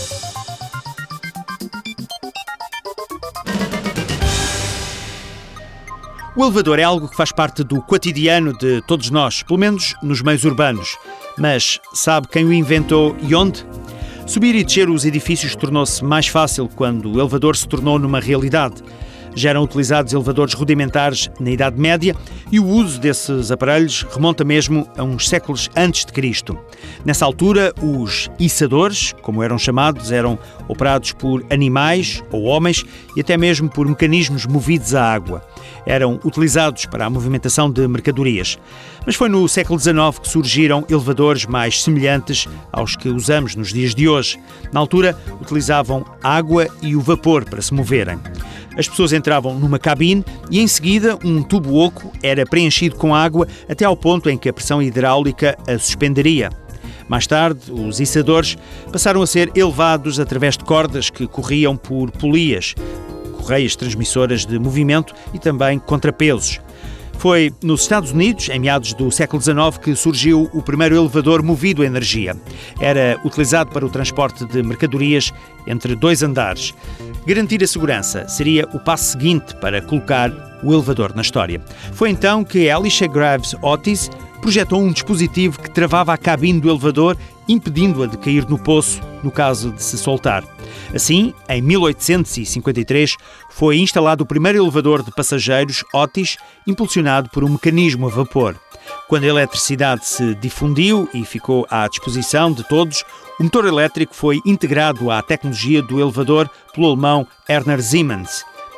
O elevador é algo que faz parte do cotidiano de todos nós, pelo menos nos meios urbanos. Mas sabe quem o inventou e onde? Subir e descer os edifícios tornou-se mais fácil quando o elevador se tornou numa realidade. Já eram utilizados elevadores rudimentares na Idade Média e o uso desses aparelhos remonta mesmo a uns séculos antes de Cristo. Nessa altura, os içadores, como eram chamados, eram operados por animais ou homens e até mesmo por mecanismos movidos à água. Eram utilizados para a movimentação de mercadorias. Mas foi no século dezenove que surgiram elevadores mais semelhantes aos que usamos nos dias de hoje. Na altura, utilizavam água e o vapor para se moverem. As pessoas entravam numa cabine e, em seguida, um tubo oco era preenchido com água até ao ponto em que a pressão hidráulica a suspenderia. Mais tarde, os içadores passaram a ser elevados através de cordas que corriam por polias, correias transmissoras de movimento e também contrapesos. Foi nos Estados Unidos, em meados do século dezenove, que surgiu o primeiro elevador movido a energia. Era utilizado para o transporte de mercadorias entre dois andares. Garantir a segurança seria o passo seguinte para colocar o elevador na história. Foi então que Elisha Graves Otis projetou um dispositivo que travava a cabine do elevador, impedindo-a de cair no poço no caso de se soltar. Assim, em mil oitocentos e cinquenta e três, foi instalado o primeiro elevador de passageiros Otis, impulsionado por um mecanismo a vapor. Quando a eletricidade se difundiu e ficou à disposição de todos, o motor elétrico foi integrado à tecnologia do elevador pelo alemão Werner Siemens.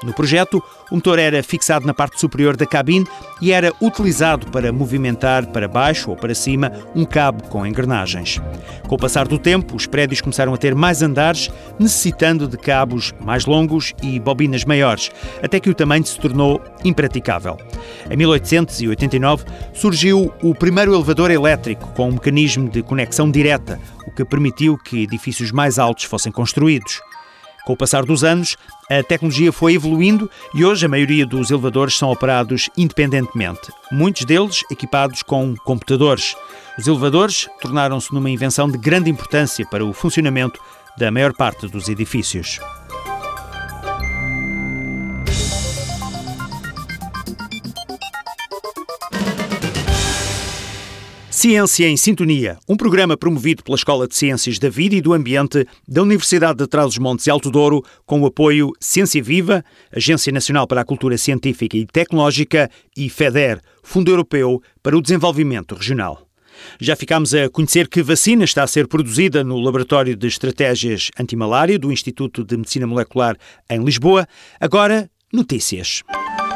No projeto, o motor era fixado na parte superior da cabine e era utilizado para movimentar para baixo ou para cima um cabo com engrenagens. Com o passar do tempo, os prédios começaram a ter mais andares, necessitando de cabos mais longos e bobinas maiores, até que o tamanho se tornou impraticável. Em mil oitocentos e oitenta e nove surgiu o primeiro elevador elétrico com um mecanismo de conexão direta, o que permitiu que edifícios mais altos fossem construídos. Com o passar dos anos, a tecnologia foi evoluindo e hoje a maioria dos elevadores são operados independentemente, muitos deles equipados com computadores. Os elevadores tornaram-se numa invenção de grande importância para o funcionamento da maior parte dos edifícios. Ciência em Sintonia, um programa promovido pela Escola de Ciências da Vida e do Ambiente da Universidade de Trás-os-Montes e Alto Douro, com o apoio Ciência Viva, Agência Nacional para a Cultura Científica e Tecnológica e FEDER, Fundo Europeu para o Desenvolvimento Regional. Já ficámos a conhecer que vacina está a ser produzida no Laboratório de Estratégias Antimalária do Instituto de Medicina Molecular em Lisboa. Agora, notícias.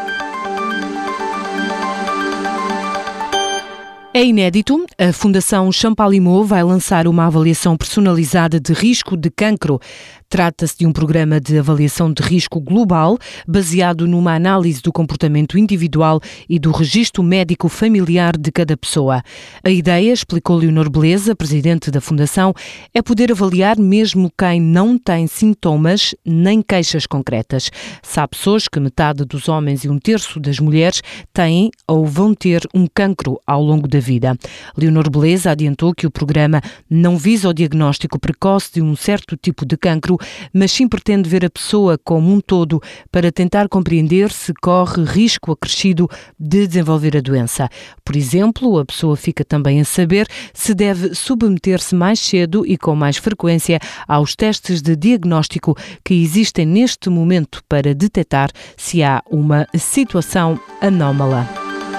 É inédito. A Fundação Champalimau vai lançar uma avaliação personalizada de risco de cancro. Trata-se de um programa de avaliação de risco global, baseado numa análise do comportamento individual e do registro médico familiar de cada pessoa. A ideia, explicou Leonor Beleza, presidente da Fundação, é poder avaliar mesmo quem não tem sintomas nem queixas concretas. Sabe-se hoje que metade dos homens e um terço das mulheres têm ou vão ter um cancro ao longo da vida. Leonor Beleza adiantou que o programa não visa o diagnóstico precoce de um certo tipo de cancro, mas sim pretende ver a pessoa como um todo para tentar compreender se corre risco acrescido de desenvolver a doença. Por exemplo, a pessoa fica também a saber se deve submeter-se mais cedo e com mais frequência aos testes de diagnóstico que existem neste momento para detectar se há uma situação anómala.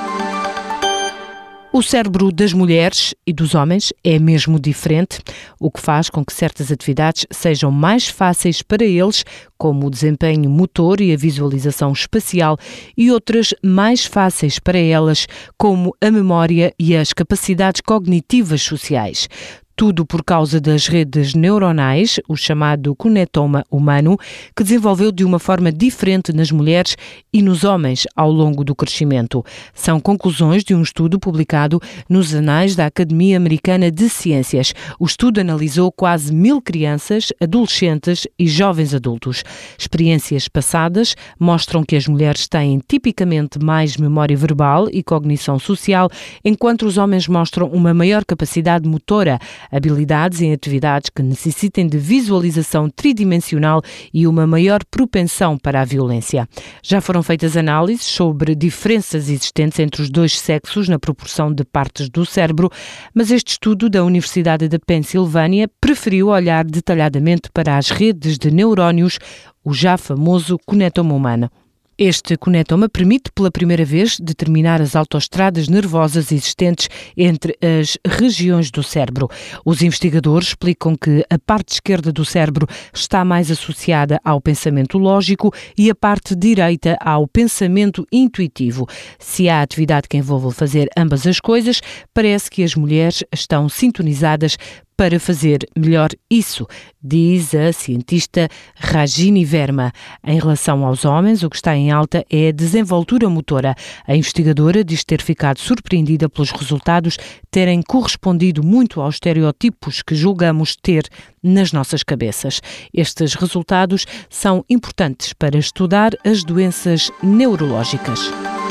O cérebro das mulheres e dos homens é mesmo diferente, o que faz com que certas atividades sejam mais fáceis para eles, como o desempenho motor e a visualização espacial, e outras mais fáceis para elas, como a memória e as capacidades cognitivas sociais. Tudo por causa das redes neuronais, o chamado conectoma humano, que desenvolveu de uma forma diferente nas mulheres e nos homens ao longo do crescimento. São conclusões de um estudo publicado nos Anais da Academia Americana de Ciências. O estudo analisou quase mil crianças, adolescentes e jovens adultos. Experiências passadas mostram que as mulheres têm tipicamente mais memória verbal e cognição social, enquanto os homens mostram uma maior capacidade motora, habilidades em atividades que necessitem de visualização tridimensional e uma maior propensão para a violência. Já foram feitas análises sobre diferenças existentes entre os dois sexos na proporção de partes do cérebro, mas este estudo da Universidade da Pensilvânia preferiu olhar detalhadamente para as redes de neurónios, o já famoso conectoma humano. Este conectoma permite pela primeira vez determinar as autoestradas nervosas existentes entre as regiões do cérebro. Os investigadores explicam que a parte esquerda do cérebro está mais associada ao pensamento lógico e a parte direita ao pensamento intuitivo. Se há atividade que envolva fazer ambas as coisas, parece que as mulheres estão sintonizadas para fazer melhor isso, diz a cientista Rajini Verma. Em relação aos homens, o que está em alta é a desenvoltura motora. A investigadora diz ter ficado surpreendida pelos resultados terem correspondido muito aos estereótipos que julgamos ter nas nossas cabeças. Estes resultados são importantes para estudar as doenças neurológicas.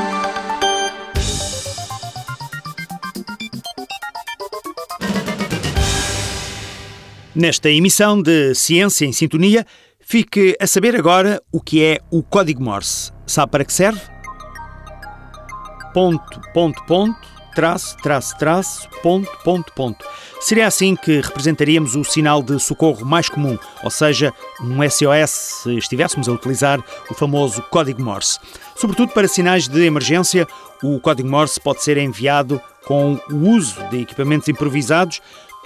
Nesta emissão de Ciência em Sintonia, fique a saber agora o que é o código Morse. Sabe para que serve? Ponto, ponto, ponto, traço, traço, traço, ponto, ponto, ponto. Seria assim que representaríamos o sinal de socorro mais comum, ou seja, um S O S, se estivéssemos a utilizar o famoso código Morse. Sobretudo para sinais de emergência, o código Morse pode ser enviado com o uso de equipamentos improvisados.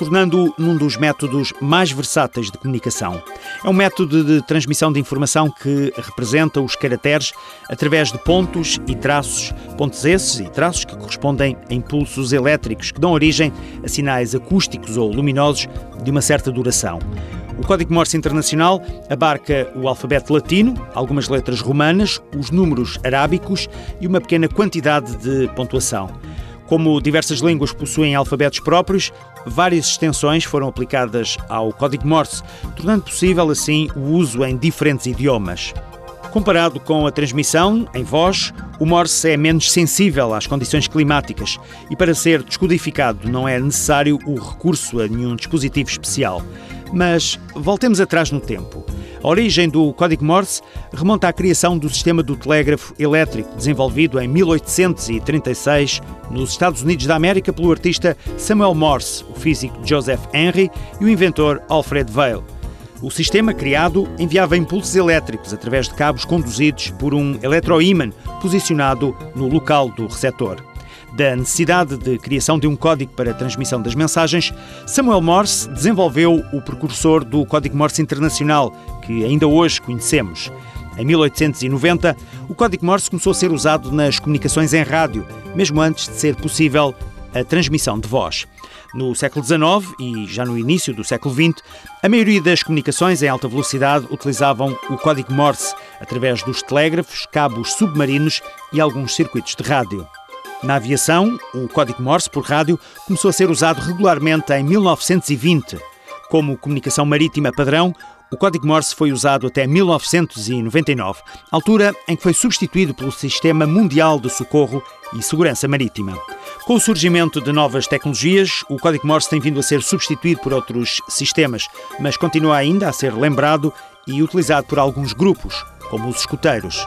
tornando-o num dos métodos mais versáteis de comunicação. É um método de transmissão de informação que representa os caracteres através de pontos e traços, pontos esses e traços que correspondem a impulsos elétricos que dão origem a sinais acústicos ou luminosos de uma certa duração. O Código Morse Internacional abarca o alfabeto latino, algumas letras romanas, os números arábicos e uma pequena quantidade de pontuação. Como diversas línguas possuem alfabetos próprios, várias extensões foram aplicadas ao Código Morse, tornando possível, assim, o uso em diferentes idiomas. Comparado com a transmissão em voz, o Morse é menos sensível às condições climáticas e, para ser descodificado, não é necessário o recurso a nenhum dispositivo especial. Mas voltemos atrás no tempo. A origem do Código Morse remonta à criação do sistema do telégrafo elétrico, desenvolvido em mil oitocentos e trinta e seis nos Estados Unidos da América pelo artista Samuel Morse, o físico Joseph Henry e o inventor Alfred Vail. O sistema criado enviava impulsos elétricos através de cabos conduzidos por um eletroímã posicionado no local do receptor. Da necessidade de criação de um código para a transmissão das mensagens, Samuel Morse desenvolveu o precursor do Código Morse Internacional, que ainda hoje conhecemos. Em mil oitocentos e noventa, o Código Morse começou a ser usado nas comunicações em rádio, mesmo antes de ser possível a transmissão de voz. No século dezenove e já no início do século vinte, a maioria das comunicações em alta velocidade utilizavam o Código Morse através dos telégrafos, cabos submarinos e alguns circuitos de rádio. Na aviação, o Código Morse por rádio começou a ser usado regularmente em mil novecentos e vinte. Como comunicação marítima padrão, o Código Morse foi usado até mil novecentos e noventa e nove, altura em que foi substituído pelo Sistema Mundial de Socorro e Segurança Marítima. Com o surgimento de novas tecnologias, o Código Morse tem vindo a ser substituído por outros sistemas, mas continua ainda a ser lembrado e utilizado por alguns grupos, como os escuteiros.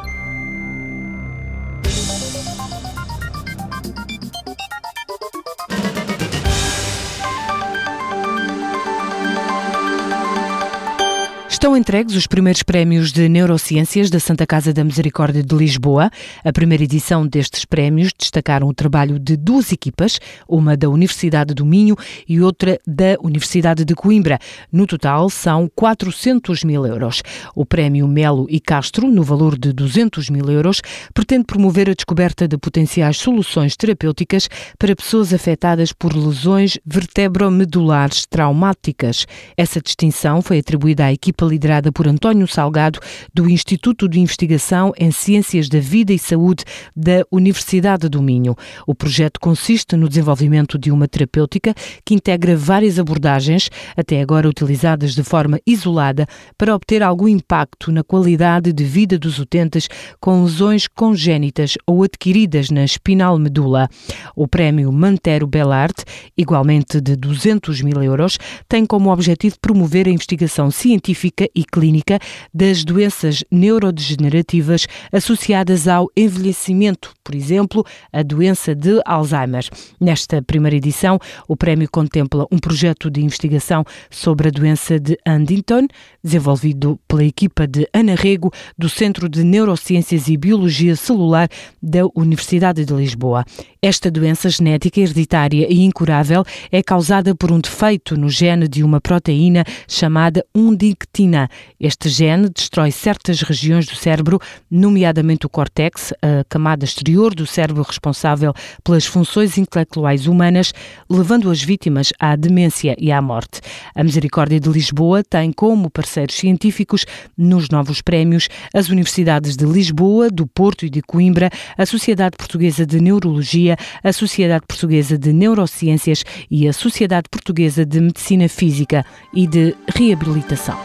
Estão entregues os primeiros prémios de Neurociências da Santa Casa da Misericórdia de Lisboa. A primeira edição destes prémios destacaram o trabalho de duas equipas, uma da Universidade do Minho e outra da Universidade de Coimbra. No total, são quatrocentos mil euros. O prémio Melo e Castro, no valor de duzentos mil euros, pretende promover a descoberta de potenciais soluções terapêuticas para pessoas afetadas por lesões vertebromedulares traumáticas. Essa distinção foi atribuída à equipa liderada por António Salgado, do Instituto de Investigação em Ciências da Vida e Saúde da Universidade do Minho. O projeto consiste no desenvolvimento de uma terapêutica que integra várias abordagens, até agora utilizadas de forma isolada, para obter algum impacto na qualidade de vida dos utentes com lesões congénitas ou adquiridas na espinal medula. O prémio Mantero Bellart, igualmente de duzentos mil euros, tem como objetivo promover a investigação científica e clínica das doenças neurodegenerativas associadas ao envelhecimento, por exemplo, a doença de Alzheimer. Nesta primeira edição, o prémio contempla um projeto de investigação sobre a doença de Huntington, desenvolvido pela equipa de Ana Rego, do Centro de Neurociências e Biologia Celular da Universidade de Lisboa. Esta doença genética hereditária e incurável é causada por um defeito no gene de uma proteína chamada huntingtina. Este gene destrói certas regiões do cérebro, nomeadamente o córtex, a camada exterior do cérebro responsável pelas funções intelectuais humanas, levando as vítimas à demência e à morte. A Misericórdia de Lisboa tem como parceiros científicos nos novos prémios as Universidades de Lisboa, do Porto e de Coimbra, a Sociedade Portuguesa de Neurologia, a Sociedade Portuguesa de Neurociências e a Sociedade Portuguesa de Medicina Física e de Reabilitação.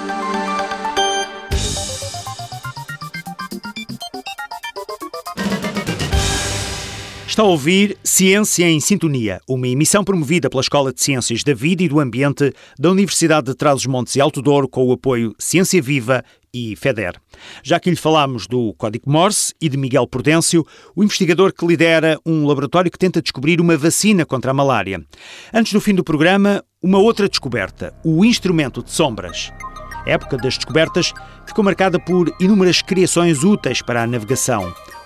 Está a ouvir Ciência em Sintonia, uma emissão promovida pela Escola de Ciências da Vida e do Ambiente da Universidade de Trás-os-Montes e Alto Douro com o apoio Ciência Viva e FEDER. Já que lhe falámos do Código Morse e de Miguel Prudêncio, o investigador que lidera um laboratório que tenta descobrir uma vacina contra a malária. Antes do fim do programa, uma outra descoberta, o instrumento de sombras. A época das descobertas ficou marcada por inúmeras criações úteis para a navegação.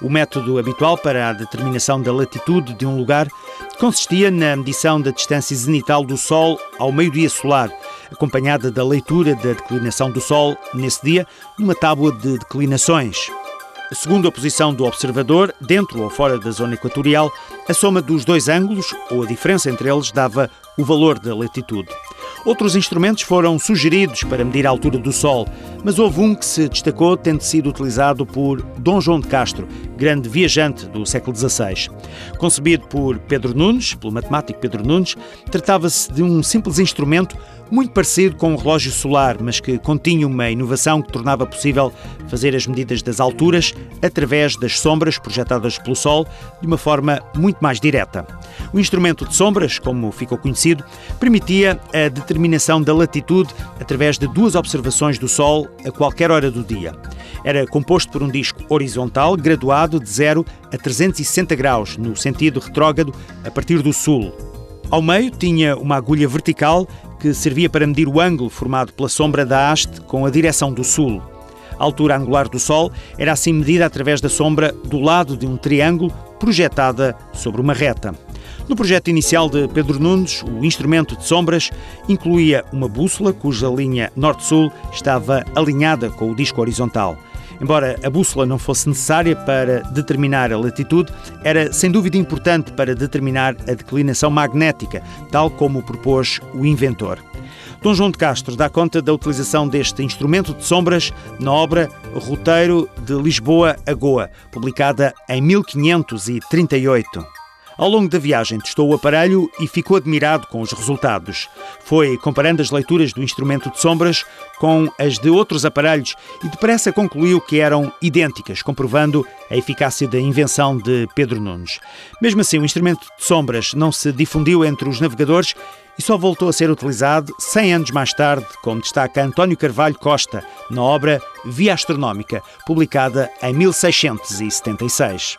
O método habitual para a determinação da latitude de um lugar consistia na medição da distância zenital do Sol ao meio-dia solar, acompanhada da leitura da declinação do Sol nesse dia numa tábua de declinações. Segundo a posição do observador, dentro ou fora da zona equatorial, a soma dos dois ângulos, ou a diferença entre eles, dava o valor da latitude. Outros instrumentos foram sugeridos para medir a altura do Sol, mas houve um que se destacou tendo sido utilizado por Dom João de Castro, grande viajante do século dezasseis. Concebido por Pedro Nunes, pelo matemático Pedro Nunes, tratava-se de um simples instrumento muito parecido com um relógio solar, mas que continha uma inovação que tornava possível fazer as medidas das alturas através das sombras projetadas pelo Sol de uma forma muito mais direta. O instrumento de sombras, como ficou conhecido, permitia a determinação da latitude através de duas observações do Sol a qualquer hora do dia. Era composto por um disco horizontal graduado de zero a trezentos e sessenta graus, no sentido retrógrado, a partir do sul. Ao meio tinha uma agulha vertical que servia para medir o ângulo formado pela sombra da haste com a direção do sul. A altura angular do Sol era assim medida através da sombra do lado de um triângulo projetada sobre uma reta. No projeto inicial de Pedro Nunes, o instrumento de sombras incluía uma bússola cuja linha norte-sul estava alinhada com o disco horizontal. Embora a bússola não fosse necessária para determinar a latitude, era sem dúvida importante para determinar a declinação magnética, tal como propôs o inventor. Dom João de Castro dá conta da utilização deste instrumento de sombras na obra Roteiro de Lisboa a Goa, publicada em mil quinhentos e trinta e oito. Ao longo da viagem testou o aparelho e ficou admirado com os resultados. Foi comparando as leituras do instrumento de sombras com as de outros aparelhos e depressa concluiu que eram idênticas, comprovando a eficácia da invenção de Pedro Nunes. Mesmo assim, o instrumento de sombras não se difundiu entre os navegadores e só voltou a ser utilizado cem anos mais tarde, como destaca António Carvalho Costa, na obra Via Astronómica, publicada em mil seiscentos e setenta e seis.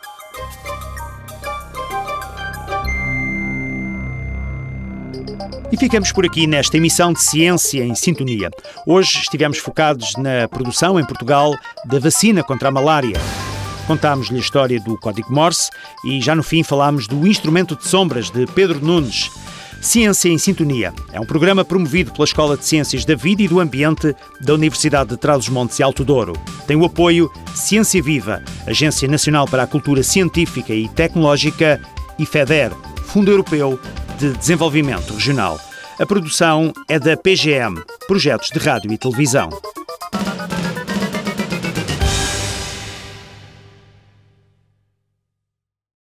E ficamos por aqui nesta emissão de Ciência em Sintonia. Hoje estivemos focados na produção em Portugal da vacina contra a malária. Contámos-lhe a história do Código Morse e já no fim falámos do instrumento de sombras de Pedro Nunes. Ciência em Sintonia é um programa promovido pela Escola de Ciências da Vida e do Ambiente da Universidade de Trás-os-Montes e Alto Douro. Tem o apoio Ciência Viva, Agência Nacional para a Cultura Científica e Tecnológica, e FEDER, Fundo Europeu de Desenvolvimento Regional. A produção é da P G M, Projetos de Rádio e Televisão.